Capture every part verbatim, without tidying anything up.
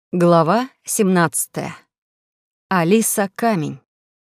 Глава семнадцатая. Алиса Камень.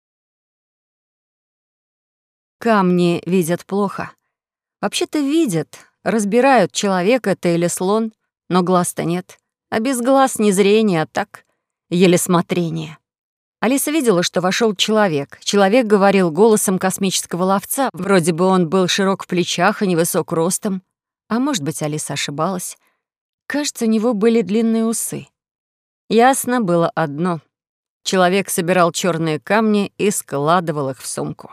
Камни видят плохо. Вообще-то видят, разбирают, человек это или слон, но глаз-то нет. А без глаз не зрение, а так, еле смотрение. Алиса видела, что вошел человек. Человек говорил голосом космического ловца. Вроде бы он был широк в плечах и невысок ростом. А может быть, Алиса ошибалась. Кажется, у него были длинные усы. Ясно было одно. Человек собирал черные камни и складывал их в сумку.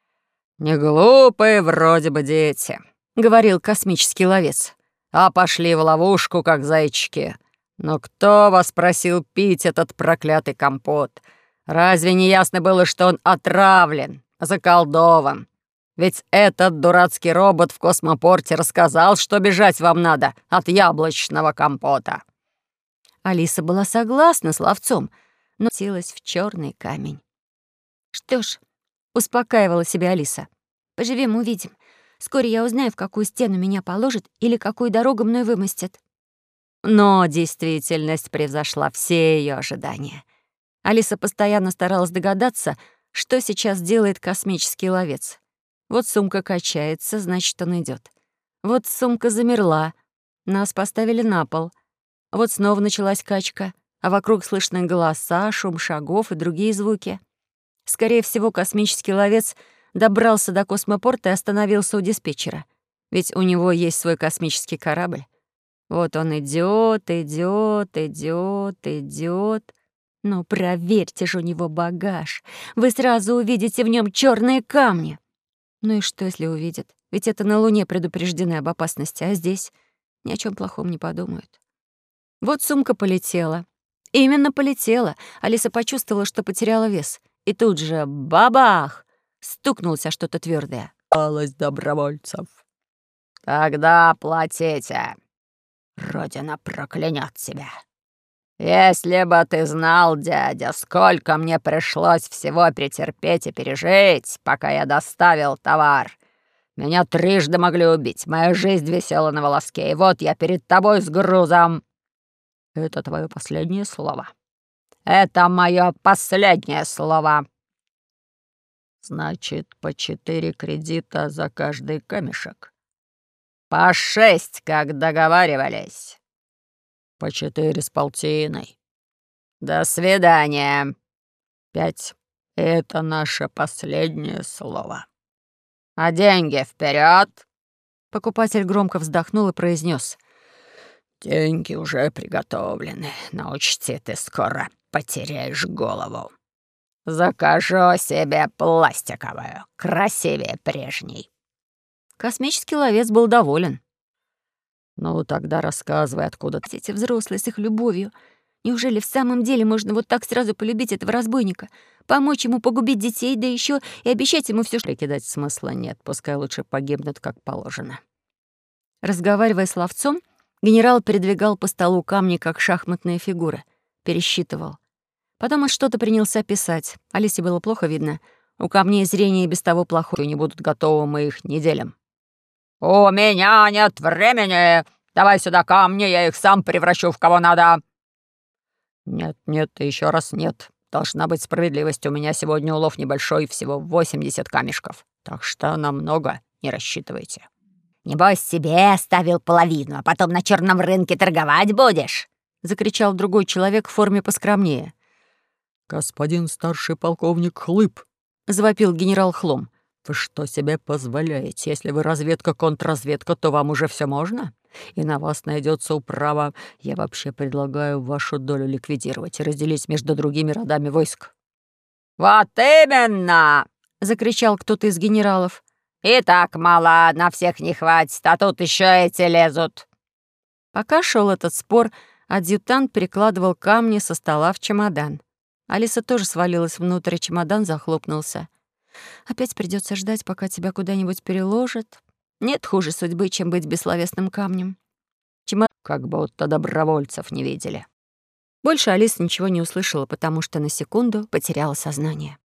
«Не глупые вроде бы дети», — говорил космический ловец. «А пошли в ловушку, как зайчики. Но кто вас просил пить этот проклятый компот? Разве не ясно было, что он отравлен, заколдован? Ведь этот дурацкий робот в космопорте рассказал, что бежать вам надо от яблочного компота». Алиса была согласна с ловцом, но селась в черный камень. «Что ж», — успокаивала себя Алиса, — «поживем, увидим. Вскоре я узнаю, в какую стену меня положат или какую дорогу мной вымостят». Но действительность превзошла все ее ожидания. Алиса постоянно старалась догадаться, что сейчас делает космический ловец. Вот сумка качается, значит, он идет. Вот сумка замерла, нас поставили на пол. Вот снова началась качка, а вокруг слышны голоса, шум шагов и другие звуки. Скорее всего, космический ловец добрался до космопорта и остановился у диспетчера. Ведь у него есть свой космический корабль. Вот он идет, идет, идет, идет. Но проверьте же у него багаж. Вы сразу увидите в нем черные камни. Ну и что, если увидят? Ведь это на Луне предупреждены об опасности, а здесь ни о чем плохом не подумают. Вот сумка полетела. Именно полетела. Алиса почувствовала, что потеряла вес. И тут же бабах! Стукнулось о что-то твердое. «Осталось добровольцев». «Тогда платите. Родина проклянет тебя. Если бы ты знал, дядя, сколько мне пришлось всего претерпеть и пережить, пока я доставил товар. Меня трижды могли убить, моя жизнь висела на волоске, и вот я перед тобой с грузом». «Это твое последнее слово?» «Это мое последнее слово». «Значит, по четыре кредита за каждый камешек?» «По шесть, как договаривались». «По четыре с полтиной». «До свидания». «Пять. Это наше последнее слово». «А деньги вперед!» Покупатель громко вздохнул и произнес: «Деньги уже приготовлены, но учти, ты скоро потеряешь голову». «Закажу себе пластиковую, красивее прежней». Космический ловец был доволен. «Ну, тогда рассказывай, откуда ты...» Эти взрослые с их любовью. Неужели в самом деле можно вот так сразу полюбить этого разбойника? Помочь ему погубить детей, да еще и обещать ему все, что... Прикидать смысла нет, пускай лучше погибнут, как положено. Разговаривая с ловцом, генерал передвигал по столу камни, как шахматные фигуры. Пересчитывал. Потом он что-то принялся писать. Алисе было плохо видно. У камней зрение и без того плохое. Не будут готовы, мы их не делим. «У меня нет времени! Давай сюда камни, я их сам превращу в кого надо!» «Нет, нет и еще раз нет. Должна быть справедливость. У меня сегодня улов небольшой, всего восемьдесят камешков. Так что на много не рассчитывайте». «Небось, себе оставил половину, а потом на черном рынке торговать будешь?» — закричал другой человек в форме поскромнее. «Господин старший полковник Хлып», — завопил генерал Хлом. «Вы что себе позволяете? Если вы разведка-контрразведка, то вам уже все можно? И на вас найдется управа. Я вообще предлагаю вашу долю ликвидировать и разделить между другими родами войск». «Вот именно!» — закричал кто-то из генералов. «И так мало, на всех не хватит, а тут еще эти лезут». Пока шел этот спор, адъютант перекладывал камни со стола в чемодан. Алиса тоже свалилась внутрь, и чемодан захлопнулся. Опять придется ждать, пока тебя куда-нибудь переложат. Нет хуже судьбы, чем быть бессловесным камнем. Чемодан... Как будто добровольцев не видели. Больше Алиса ничего не услышала, потому что на секунду потеряла сознание.